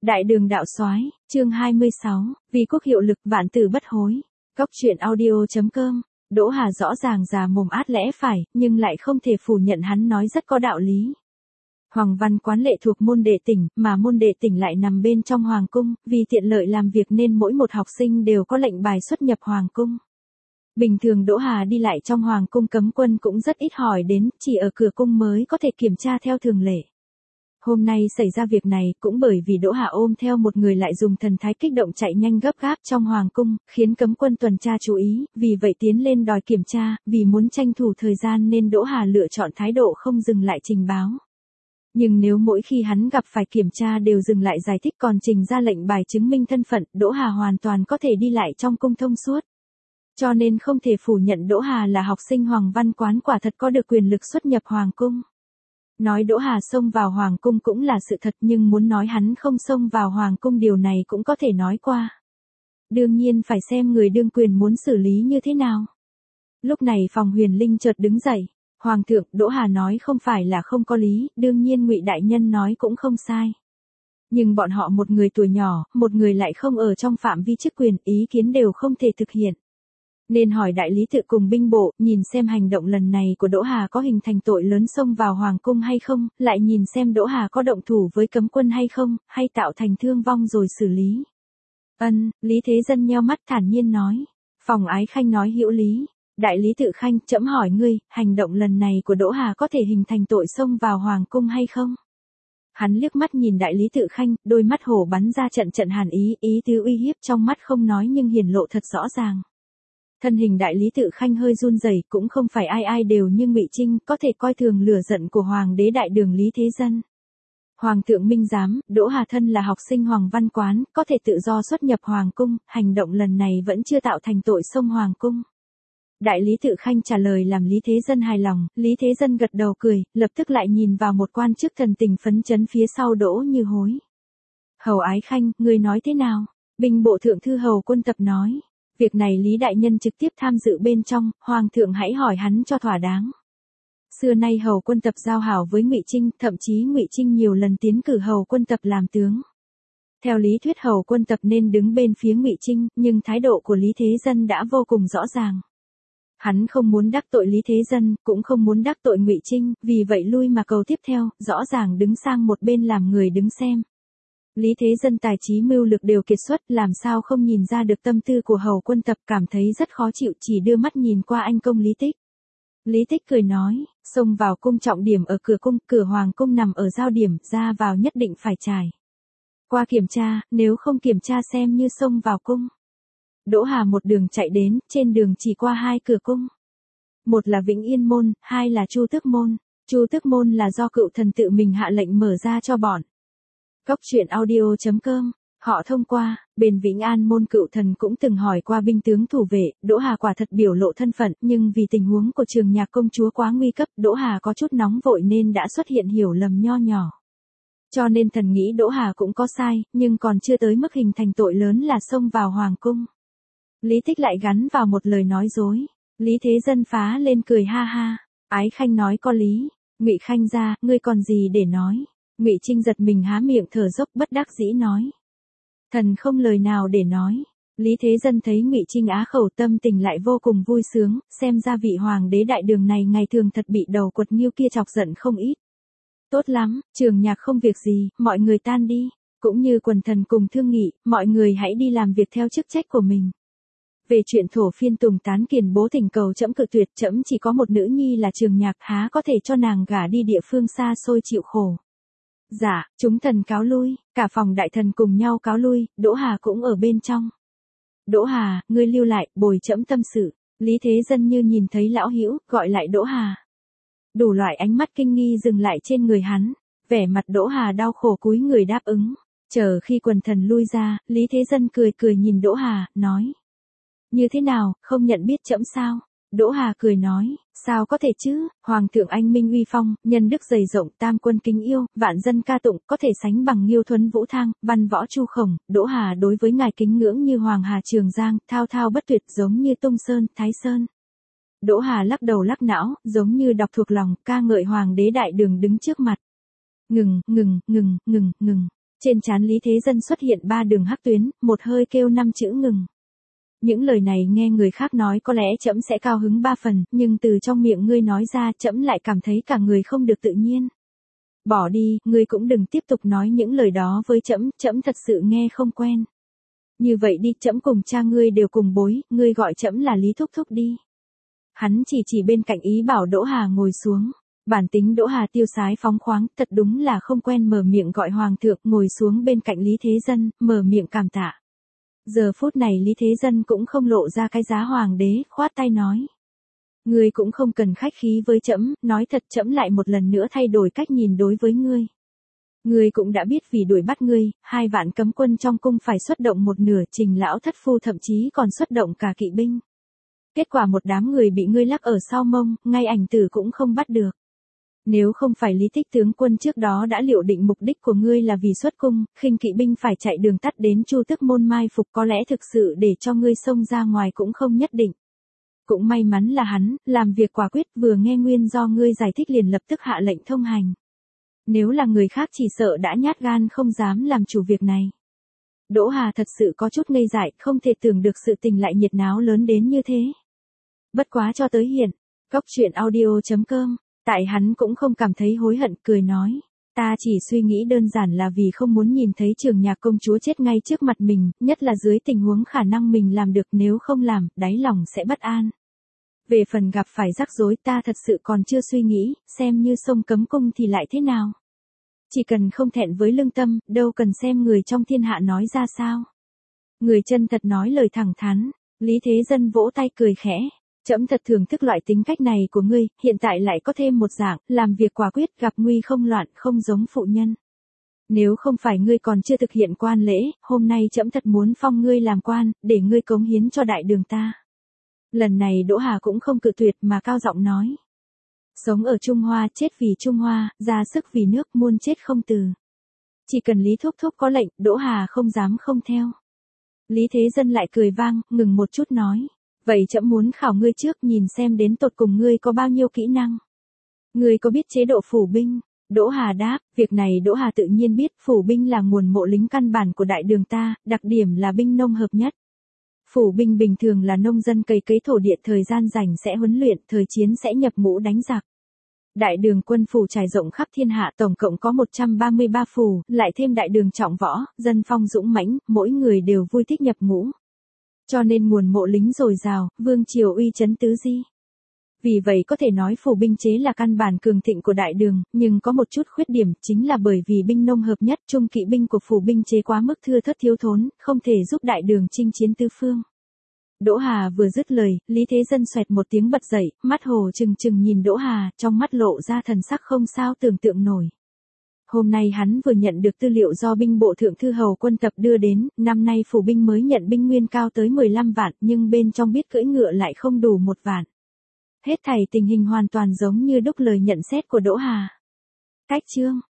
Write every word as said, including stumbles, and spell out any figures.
Đại đường đạo soái, chương hai mươi sáu, vì quốc hiệu lực vạn tử bất hối. Góc truyện audio.com. Đỗ Hà rõ ràng già mồm át lẽ phải, nhưng lại không thể phủ nhận hắn nói rất có đạo lý. Hoàng Văn Quán lệ thuộc môn đệ tỉnh, mà môn đệ tỉnh lại nằm bên trong hoàng cung, vì tiện lợi làm việc nên mỗi một học sinh đều có lệnh bài xuất nhập hoàng cung. Bình thường Đỗ Hà đi lại trong hoàng cung cấm quân cũng rất ít hỏi đến, chỉ ở cửa cung mới có thể kiểm tra theo thường lệ. Hôm nay xảy ra việc này cũng bởi vì Đỗ Hà ôm theo một người lại dùng thần thái kích động chạy nhanh gấp gáp trong hoàng cung, khiến cấm quân tuần tra chú ý, vì vậy tiến lên đòi kiểm tra, vì muốn tranh thủ thời gian nên Đỗ Hà lựa chọn thái độ không dừng lại trình báo. Nhưng nếu mỗi khi hắn gặp phải kiểm tra đều dừng lại giải thích còn trình ra lệnh bài chứng minh thân phận, Đỗ Hà hoàn toàn có thể đi lại trong cung thông suốt. Cho nên không thể phủ nhận Đỗ Hà là học sinh Hoàng Văn Quán quả thật có được quyền lực xuất nhập hoàng cung. Nói Đỗ Hà xông vào hoàng cung cũng là sự thật, nhưng muốn nói hắn không xông vào hoàng cung điều này cũng có thể nói qua. Đương nhiên phải xem người đương quyền muốn xử lý như thế nào. Lúc này Phòng Huyền Linh chợt đứng dậy. Hoàng thượng, Đỗ Hà nói không phải là không có lý, đương nhiên Ngụy đại nhân nói cũng không sai. Nhưng bọn họ một người tuổi nhỏ, một người lại không ở trong phạm vi chức quyền, ý kiến đều không thể thực hiện. Nên hỏi đại lý tự cùng binh bộ, nhìn xem hành động lần này của Đỗ Hà có hình thành tội lớn xông vào hoàng cung hay không, lại nhìn xem Đỗ Hà có động thủ với cấm quân hay không, hay tạo thành thương vong rồi xử lý. Ân, Lý Thế Dân nheo mắt thản nhiên nói. Phòng Ái Khanh nói hữu lý. Đại lý tự Khanh, trẫm hỏi ngươi, hành động lần này của Đỗ Hà có thể hình thành tội xông vào hoàng cung hay không? Hắn liếc mắt nhìn đại lý tự Khanh, đôi mắt hổ bắn ra trận trận hàn ý, ý tứ uy hiếp trong mắt không nói nhưng hiển lộ thật rõ ràng. Thân hình đại lý tự Khanh hơi run rẩy, cũng không phải ai ai đều như Ngụy Trinh, có thể coi thường lửa giận của hoàng đế đại đường Lý Thế Dân. Hoàng thượng minh giám, Đỗ Hà thân là học sinh Hoàng Văn Quán, có thể tự do xuất nhập hoàng cung, hành động lần này vẫn chưa tạo thành tội xông hoàng cung. Đại lý tự Khanh trả lời làm Lý Thế Dân hài lòng, Lý Thế Dân gật đầu cười, lập tức lại nhìn vào một quan chức thần tình phấn chấn phía sau Đỗ Như Hối. Hầu Ái Khanh, ngươi nói thế nào? Binh bộ thượng thư Hầu Quân Tập nói. Việc này Lý đại nhân trực tiếp tham dự bên trong, hoàng thượng hãy hỏi hắn cho thỏa đáng. Xưa nay Hầu Quân Tập giao hảo với Ngụy Trinh, thậm chí Ngụy Trinh nhiều lần tiến cử Hầu Quân Tập làm tướng. Theo lý thuyết Hầu Quân Tập nên đứng bên phía Ngụy Trinh, nhưng thái độ của Lý Thế Dân đã vô cùng rõ ràng. Hắn không muốn đắc tội Lý Thế Dân, cũng không muốn đắc tội Ngụy Trinh, vì vậy lui mà cầu tiếp theo, rõ ràng đứng sang một bên làm người đứng xem. Lý Thế Dân tài trí mưu lược đều kiệt xuất, làm sao không nhìn ra được tâm tư của Hầu Quân Tập, cảm thấy rất khó chịu, chỉ đưa mắt nhìn qua anh công Lý Tích. Lý Tích cười nói, xông vào cung trọng điểm ở cửa cung, cửa hoàng cung nằm ở giao điểm, ra vào nhất định phải trải qua kiểm tra, nếu không kiểm tra xem như xông vào cung. Đỗ Hà một đường chạy đến, trên đường chỉ qua hai cửa cung. Một là Vĩnh Yên môn, hai là Chu Tước môn. Chu Tước môn là do cựu thần tự mình hạ lệnh mở ra cho bọn. Góc truyện audio.com, họ thông qua, bên Vĩnh An môn cựu thần cũng từng hỏi qua binh tướng thủ vệ, Đỗ Hà quả thật biểu lộ thân phận, nhưng vì tình huống của Trường Nhạc công chúa quá nguy cấp, Đỗ Hà có chút nóng vội nên đã xuất hiện hiểu lầm nho nhỏ. Cho nên thần nghĩ Đỗ Hà cũng có sai, nhưng còn chưa tới mức hình thành tội lớn là xông vào hoàng cung. Lý Tích lại gắn vào một lời nói dối. Lý Thế Dân phá lên cười ha ha. Ái Khanh nói có lý. Ngụy Khanh ra, ngươi còn gì để nói? Ngụy Trinh giật mình há miệng thở dốc bất đắc dĩ nói. Thần không lời nào để nói. Lý Thế Dân thấy Ngụy Trinh á khẩu tâm tình lại vô cùng vui sướng, xem ra vị hoàng đế đại đường này ngày thường thật bị đầu quật nghiêu kia chọc giận không ít. Tốt lắm, Trường Nhạc không việc gì, mọi người tan đi. Cũng như quần thần cùng thương nghị, mọi người hãy đi làm việc theo chức trách của mình. Về chuyện thổ phiên Tùng Tán Kiền bố thỉnh cầu trẫm cự tuyệt, trẫm chỉ có một nữ nhi là Trường Nhạc, há có thể cho nàng gả đi địa phương xa xôi chịu khổ. Dạ, chúng thần cáo lui, cả phòng đại thần cùng nhau cáo lui, Đỗ Hà cũng ở bên trong. Đỗ Hà, ngươi lưu lại, bồi trẫm tâm sự. Lý Thế Dân như nhìn thấy lão hữu, gọi lại Đỗ Hà. Đủ loại ánh mắt kinh nghi dừng lại trên người hắn, vẻ mặt Đỗ Hà đau khổ cúi người đáp ứng. Chờ khi quần thần lui ra, Lý Thế Dân cười cười nhìn Đỗ Hà, nói. Như thế nào, không nhận biết trẫm sao? Đỗ Hà cười nói, sao có thể chứ, Hoàng thượng anh minh uy phong, nhân đức dày rộng, tam quân kính yêu, vạn dân ca tụng, có thể sánh bằng Nghiêu Thuấn Vũ Thang, văn võ Chu Khổng, Đỗ Hà đối với ngài kính ngưỡng như Hoàng Hà Trường Giang, thao thao bất tuyệt giống như Tung Sơn, Thái Sơn. Đỗ Hà lắc đầu lắc não, giống như đọc thuộc lòng, ca ngợi Hoàng đế đại đường đứng trước mặt. Ngừng, ngừng, ngừng, ngừng, ngừng. Trên trán Lý Thế Dân xuất hiện ba đường hắc tuyến, một hơi kêu năm chữ ngừng. Những lời này nghe người khác nói có lẽ trẫm sẽ cao hứng ba phần, nhưng từ trong miệng ngươi nói ra trẫm lại cảm thấy cả người không được tự nhiên. Bỏ đi, ngươi cũng đừng tiếp tục nói những lời đó với trẫm, trẫm thật sự nghe không quen. Như vậy đi, trẫm cùng cha ngươi đều cùng bối, ngươi gọi trẫm là Lý Thúc Thúc đi. Hắn chỉ chỉ bên cạnh ý bảo Đỗ Hà ngồi xuống. Bản tính Đỗ Hà tiêu sái phóng khoáng, thật đúng là không quen mở miệng gọi hoàng thượng, ngồi xuống bên cạnh Lý Thế Dân, mở miệng cảm tạ. Giờ phút này Lý Thế Dân cũng không lộ ra cái giá hoàng đế, khoát tay nói. Ngươi cũng không cần khách khí với trẫm, nói thật trẫm lại một lần nữa thay đổi cách nhìn đối với ngươi. Ngươi cũng đã biết vì đuổi bắt ngươi, hai vạn cấm quân trong cung phải xuất động một nửa, Trình lão thất phu thậm chí còn xuất động cả kỵ binh. Kết quả một đám người bị ngươi lắc ở sau mông, ngay ảnh tử cũng không bắt được. Nếu không phải Lý Tích tướng quân trước đó đã liệu định mục đích của ngươi là vì xuất cung, khinh kỵ binh phải chạy đường tắt đến Chu Tức môn mai phục, có lẽ thực sự để cho ngươi xông ra ngoài cũng không nhất định. Cũng may mắn là hắn, làm việc quả quyết, vừa nghe nguyên do ngươi giải thích liền lập tức hạ lệnh thông hành. Nếu là người khác chỉ sợ đã nhát gan không dám làm chủ việc này. Đỗ Hà thật sự có chút ngây dại, không thể tưởng được sự tình lại nhiệt náo lớn đến như thế. Bất quá cho tới hiện, cốc truyện audio chấm com, tại hắn cũng không cảm thấy hối hận, cười nói. Ta chỉ suy nghĩ đơn giản là vì không muốn nhìn thấy Trường Nhạc công chúa chết ngay trước mặt mình, nhất là dưới tình huống khả năng mình làm được, nếu không làm, đáy lòng sẽ bất an. Về phần gặp phải rắc rối ta thật sự còn chưa suy nghĩ, xem như xông cấm cung thì lại thế nào. Chỉ cần không thẹn với lương tâm, đâu cần xem người trong thiên hạ nói ra sao. Người chân thật nói lời thẳng thắn, Lý Thế Dân vỗ tay cười khẽ. Trẫm thật thưởng thức loại tính cách này của ngươi, hiện tại lại có thêm một dạng, làm việc quả quyết, gặp nguy không loạn, không giống phụ nhân. Nếu không phải ngươi còn chưa thực hiện quan lễ, hôm nay trẫm thật muốn phong ngươi làm quan, để ngươi cống hiến cho đại đường ta. Lần này Đỗ Hà cũng không cự tuyệt mà cao giọng nói. Sống ở Trung Hoa, chết vì Trung Hoa, ra sức vì nước, muôn chết không từ. Chỉ cần Lý Thúc Thúc có lệnh, Đỗ Hà không dám không theo. Lý Thế Dân lại cười vang, ngừng một chút nói. Vậy trẫm muốn khảo ngươi trước, nhìn xem đến tột cùng ngươi có bao nhiêu kỹ năng. Ngươi có biết chế độ phủ binh? Đỗ Hà đáp, việc này Đỗ Hà tự nhiên biết, phủ binh là nguồn mộ lính căn bản của đại đường ta, đặc điểm là binh nông hợp nhất. Phủ binh bình thường là nông dân cày cấy thổ địa, thời gian rảnh sẽ huấn luyện, thời chiến sẽ nhập ngũ đánh giặc. Đại đường quân phủ trải rộng khắp thiên hạ, tổng cộng có một trăm ba mươi ba phủ, lại thêm đại đường trọng võ, dân phong dũng mãnh, mỗi người đều vui thích nhập ngũ. Cho nên nguồn mộ lính dồi dào, vương triều uy chấn tứ di. Vì vậy có thể nói phủ binh chế là căn bản cường thịnh của đại đường, nhưng có một chút khuyết điểm, chính là bởi vì binh nông hợp nhất, trung kỵ binh của phủ binh chế quá mức thưa thớt thiếu thốn, không thể giúp đại đường chinh chiến tứ phương. Đỗ Hà vừa dứt lời, Lý Thế Dân xoẹt một tiếng bật dậy, mắt hồ trừng trừng nhìn Đỗ Hà, trong mắt lộ ra thần sắc không sao tưởng tượng nổi. Hôm nay hắn vừa nhận được tư liệu do binh bộ thượng thư hầu quân tập đưa đến, năm nay phủ binh mới nhận binh nguyên cao tới mười lăm vạn, nhưng bên trong biết cưỡi ngựa lại không đủ một vạn. Hết thảy tình hình hoàn toàn giống như đúc lời nhận xét của Đỗ Hà. Cách chương